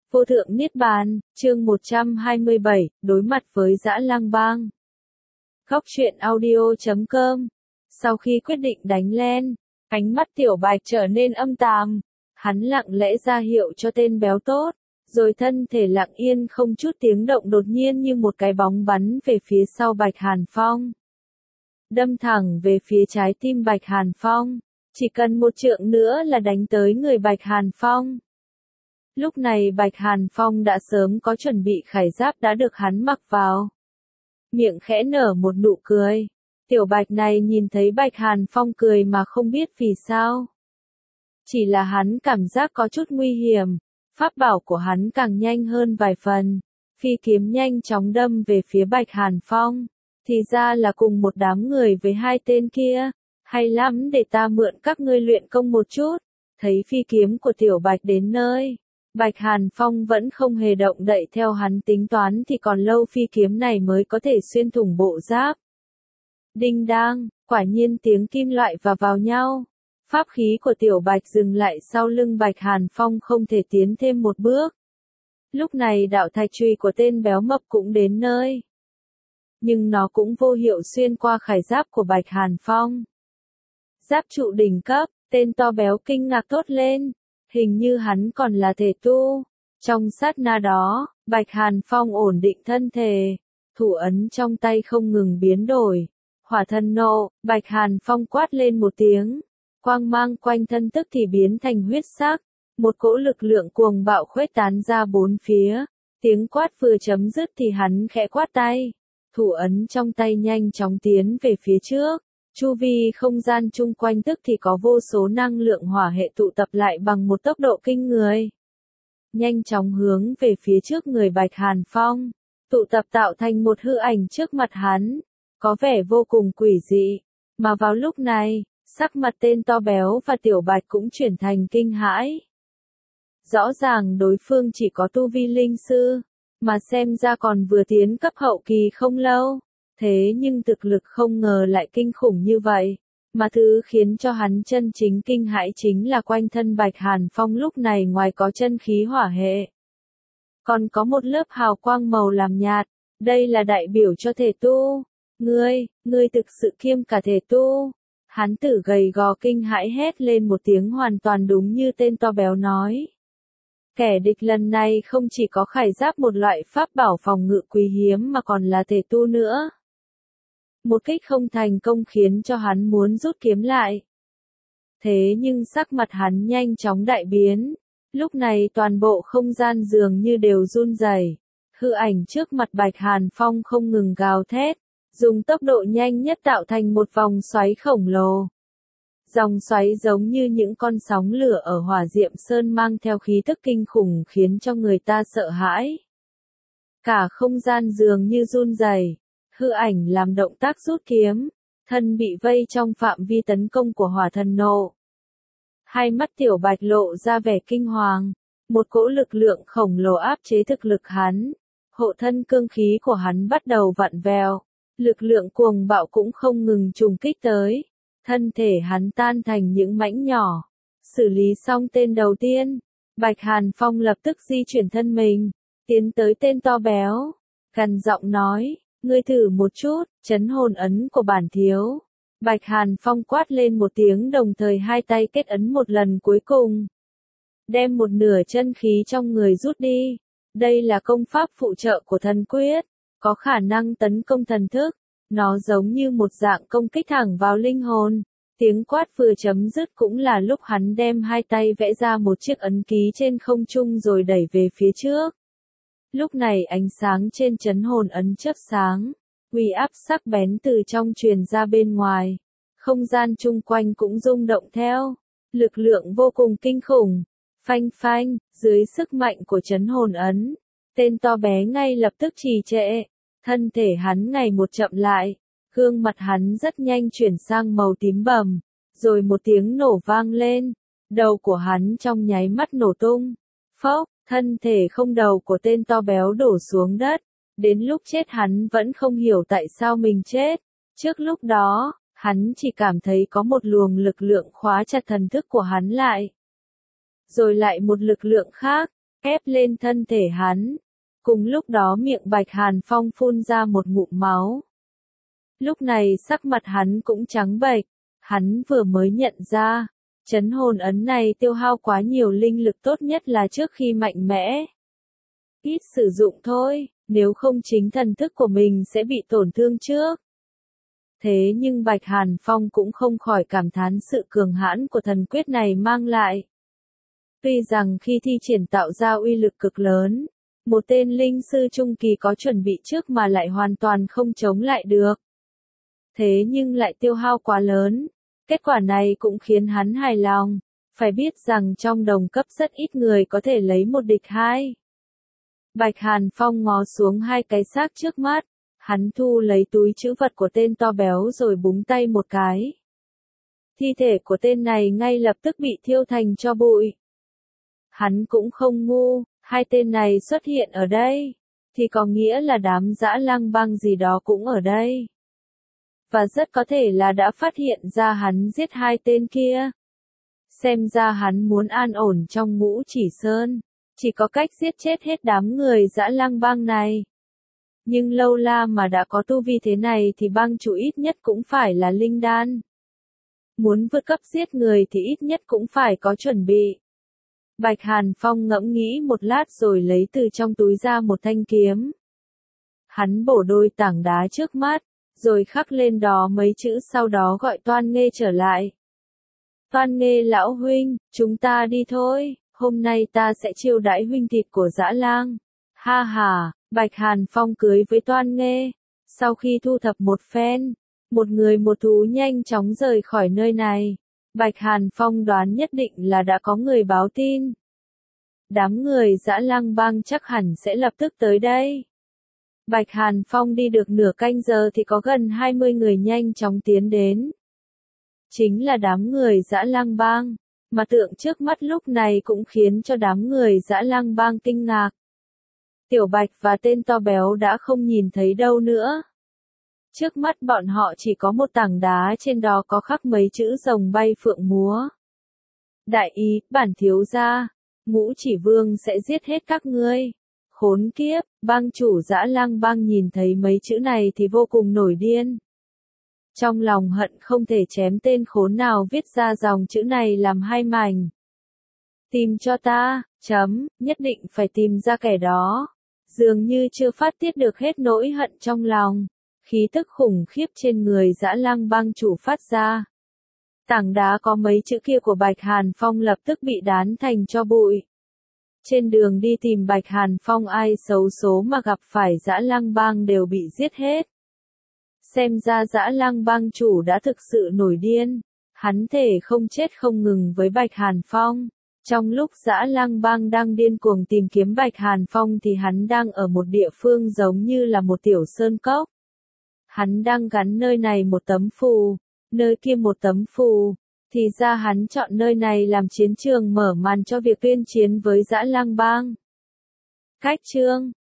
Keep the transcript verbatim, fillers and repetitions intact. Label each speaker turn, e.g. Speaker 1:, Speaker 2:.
Speaker 1: Vô thượng Niết Bàn, chương một trăm hai mươi bảy, đối mặt với dã lang bang. Góc truyện audio chấm com. Sau khi quyết định đánh len, ánh mắt Tiểu Bạch trở nên âm tàm. Hắn lặng lẽ ra hiệu cho tên béo tốt, rồi thân thể lặng yên không chút tiếng động đột nhiên như một cái bóng bắn về phía sau Bạch Hàn Phong. Đâm thẳng về phía trái tim Bạch Hàn Phong, chỉ cần một trượng nữa là đánh tới người Bạch Hàn Phong. Lúc này Bạch Hàn Phong đã sớm có chuẩn bị khải giáp đã được hắn mặc vào. Miệng khẽ nở một nụ cười. Tiểu Bạch này nhìn thấy Bạch Hàn Phong cười mà không biết vì sao. Chỉ là hắn cảm giác có chút nguy hiểm. Pháp bảo của hắn càng nhanh hơn vài phần. Phi kiếm nhanh chóng đâm về phía Bạch Hàn Phong. Thì ra là cùng một đám người với hai tên kia. Hay lắm, để ta mượn các ngươi luyện công một chút. Thấy phi kiếm của Tiểu Bạch đến nơi, Bạch Hàn Phong vẫn không hề động đậy, theo hắn tính toán thì còn lâu phi kiếm này mới có thể xuyên thủng bộ giáp. Đinh đang, quả nhiên tiếng kim loại va vào nhau. Pháp khí của Tiểu Bạch dừng lại sau lưng Bạch Hàn Phong, không thể tiến thêm một bước. Lúc này đạo thạch chùy của tên béo mập cũng đến nơi. Nhưng nó cũng vô hiệu xuyên qua khải giáp của Bạch Hàn Phong. Giáp trụ đỉnh cấp, tên to béo kinh ngạc thốt lên. Hình như hắn còn là thể tu. Trong sát na đó, Bạch Hàn Phong ổn định thân thể. Thủ ấn trong tay không ngừng biến đổi. Hỏa thần nộ, Bạch Hàn Phong quát lên một tiếng. Quang mang quanh thân tức thì biến thành huyết sắc. Một cỗ lực lượng cuồng bạo khuếch tán ra bốn phía. Tiếng quát vừa chấm dứt thì hắn khẽ quát tay. Thủ ấn trong tay nhanh chóng tiến về phía trước. Chu vi không gian chung quanh tức thì có vô số năng lượng hỏa hệ tụ tập lại bằng một tốc độ kinh người. Nhanh chóng hướng về phía trước người Bạch Hàn Phong, tụ tập tạo thành một hư ảnh trước mặt hắn, có vẻ vô cùng quỷ dị. Mà vào lúc này, sắc mặt tên to béo và Tiểu Bạch cũng chuyển thành kinh hãi. Rõ ràng đối phương chỉ có tu vi linh sư, mà xem ra còn vừa tiến cấp hậu kỳ không lâu. Thế nhưng thực lực không ngờ lại kinh khủng như vậy, mà thứ khiến cho hắn chân chính kinh hãi chính là quanh thân Bạch Hàn Phong lúc này ngoài có chân khí hỏa hệ, còn có một lớp hào quang màu làm nhạt, đây là đại biểu cho thể tu. Ngươi, ngươi thực sự kiêm cả thể tu. Hán tử gầy gò kinh hãi hét lên một tiếng, hoàn toàn đúng như tên to béo nói. Kẻ địch lần này không chỉ có khải giáp, một loại pháp bảo phòng ngự quý hiếm, mà còn là thể tu nữa. Một kích không thành công khiến cho hắn muốn rút kiếm lại. Thế nhưng sắc mặt hắn nhanh chóng đại biến. Lúc này toàn bộ không gian dường như đều run rẩy. Hư ảnh trước mặt Bạch Hàn Phong không ngừng gào thét, dùng tốc độ nhanh nhất tạo thành một vòng xoáy khổng lồ. Dòng xoáy giống như những con sóng lửa ở hỏa diệm sơn, mang theo khí tức kinh khủng khiến cho người ta sợ hãi. Cả không gian dường như run rẩy. Hư ảnh làm động tác rút kiếm, thân bị vây trong phạm vi tấn công của hỏa thần nộ. Hai mắt Tiểu Bạch lộ ra vẻ kinh hoàng, một cỗ lực lượng khổng lồ áp chế thực lực hắn. Hộ thân cương khí của hắn bắt đầu vặn vẹo, lực lượng cuồng bạo cũng không ngừng trùng kích tới. Thân thể hắn tan thành những mảnh nhỏ. Xử lý xong tên đầu tiên, Bạch Hàn Phong lập tức di chuyển thân mình, tiến tới tên to béo, gằn giọng nói. Ngươi thử một chút, chấn hồn ấn của bản thiếu. Bạch Hàn Phong quát lên một tiếng, đồng thời hai tay kết ấn một lần cuối cùng. Đem một nửa chân khí trong người rút đi. Đây là công pháp phụ trợ của thần quyết, có khả năng tấn công thần thức. Nó giống như một dạng công kích thẳng vào linh hồn. Tiếng quát vừa chấm dứt cũng là lúc hắn đem hai tay vẽ ra một chiếc ấn ký trên không trung rồi đẩy về phía trước. Lúc này ánh sáng trên chấn hồn ấn chớp sáng, uy áp sắc bén từ trong truyền ra bên ngoài. Không gian chung quanh cũng rung động theo, lực lượng vô cùng kinh khủng. Phanh phanh, dưới sức mạnh của chấn hồn ấn, tên to bé ngay lập tức trì trệ, thân thể hắn ngày một chậm lại, gương mặt hắn rất nhanh chuyển sang màu tím bầm, rồi một tiếng nổ vang lên, đầu của hắn trong nháy mắt nổ tung. Phốc, thân thể không đầu của tên to béo đổ xuống đất. Đến lúc chết hắn vẫn không hiểu tại sao mình chết. Trước lúc đó, hắn chỉ cảm thấy có một luồng lực lượng khóa chặt thần thức của hắn lại. Rồi lại một lực lượng khác, ép lên thân thể hắn. Cùng lúc đó miệng Bạch Hàn Phong phun ra một ngụm máu. Lúc này sắc mặt hắn cũng trắng bệch, hắn vừa mới nhận ra, trấn hồn ấn này tiêu hao quá nhiều linh lực, tốt nhất là trước khi mạnh mẽ. Ít sử dụng thôi, nếu không chính thần thức của mình sẽ bị tổn thương trước. Thế nhưng Bạch Hàn Phong cũng không khỏi cảm thán sự cường hãn của thần quyết này mang lại. Tuy rằng khi thi triển tạo ra uy lực cực lớn, một tên linh sư trung kỳ có chuẩn bị trước mà lại hoàn toàn không chống lại được. Thế nhưng lại tiêu hao quá lớn, kết quả này cũng khiến hắn hài lòng, phải biết rằng trong đồng cấp rất ít người có thể lấy một địch hai. Bạch Hàn Phong ngó xuống hai cái xác trước mắt, hắn thu lấy túi trữ vật của tên to béo rồi búng tay một cái. Thi thể của tên này ngay lập tức bị thiêu thành tro bụi. Hắn cũng không ngu, hai tên này xuất hiện ở đây, thì có nghĩa là đám dã lang băng gì đó cũng ở đây. Và rất có thể là đã phát hiện ra hắn giết hai tên kia. Xem ra hắn muốn an ổn trong Ngũ Chỉ Sơn, chỉ có cách giết chết hết đám người dã lang bang này. Nhưng lâu la mà đã có tu vi thế này thì bang chủ ít nhất cũng phải là linh đan. Muốn vượt cấp giết người thì ít nhất cũng phải có chuẩn bị. Bạch Hàn Phong ngẫm nghĩ một lát rồi lấy từ trong túi ra một thanh kiếm. Hắn bổ đôi tảng đá trước mắt, rồi khắc lên đó mấy chữ, sau đó gọi Toan Nghê trở lại. Toan Nghê lão huynh, chúng ta đi thôi, hôm nay ta sẽ chiêu đãi huynh thịt của dã lang. Ha ha, Bạch Hàn Phong cưới với Toan Nghê. Sau khi thu thập một phen, một người một thú nhanh chóng rời khỏi nơi này. Bạch Hàn Phong đoán nhất định là đã có người báo tin. Đám người dã lang bang chắc hẳn sẽ lập tức tới đây. Bạch Hàn Phong đi được nửa canh giờ thì có gần hai mươi người nhanh chóng tiến đến. Chính là đám người dã lang bang, mà tượng trước mắt lúc này cũng khiến cho đám người dã lang bang kinh ngạc. Tiểu Bạch và tên to béo đã không nhìn thấy đâu nữa. Trước mắt bọn họ chỉ có một tảng đá, trên đó có khắc mấy chữ rồng bay phượng múa. Đại ý, bản thiếu gia, Ngũ Chỉ Vương sẽ giết hết các ngươi. Khốn kiếp, bang chủ dã lang bang nhìn thấy mấy chữ này thì vô cùng nổi điên. Trong lòng hận không thể chém tên khốn nào viết ra dòng chữ này làm hai mảnh. Tìm cho ta, chấm, nhất định phải tìm ra kẻ đó. Dường như chưa phát tiết được hết nỗi hận trong lòng. Khí tức khủng khiếp trên người dã lang bang chủ phát ra. Tảng đá có mấy chữ kia của Bạch Hàn Phong lập tức bị đán thành tro bụi. Trên đường đi tìm Bạch Hàn Phong, ai xấu số mà gặp phải dã lang bang đều bị giết hết. Xem ra dã lang bang chủ đã thực sự nổi điên. Hắn thể không chết không ngừng với Bạch Hàn Phong. Trong lúc dã lang bang đang điên cuồng tìm kiếm Bạch Hàn Phong thì hắn đang ở một địa phương giống như là một tiểu sơn cốc. Hắn đang gắn nơi này một tấm phù, nơi kia một tấm phù, thì ra hắn chọn nơi này làm chiến trường mở màn cho việc tuyên chiến với dã lang bang. Cách chương